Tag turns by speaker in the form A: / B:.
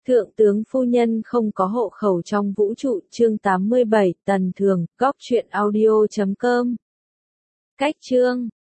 A: Thượng tướng phu nhân không có hộ khẩu trong vũ trụ, chương 87, Tần Thường, góc truyện audio.com. Cách chương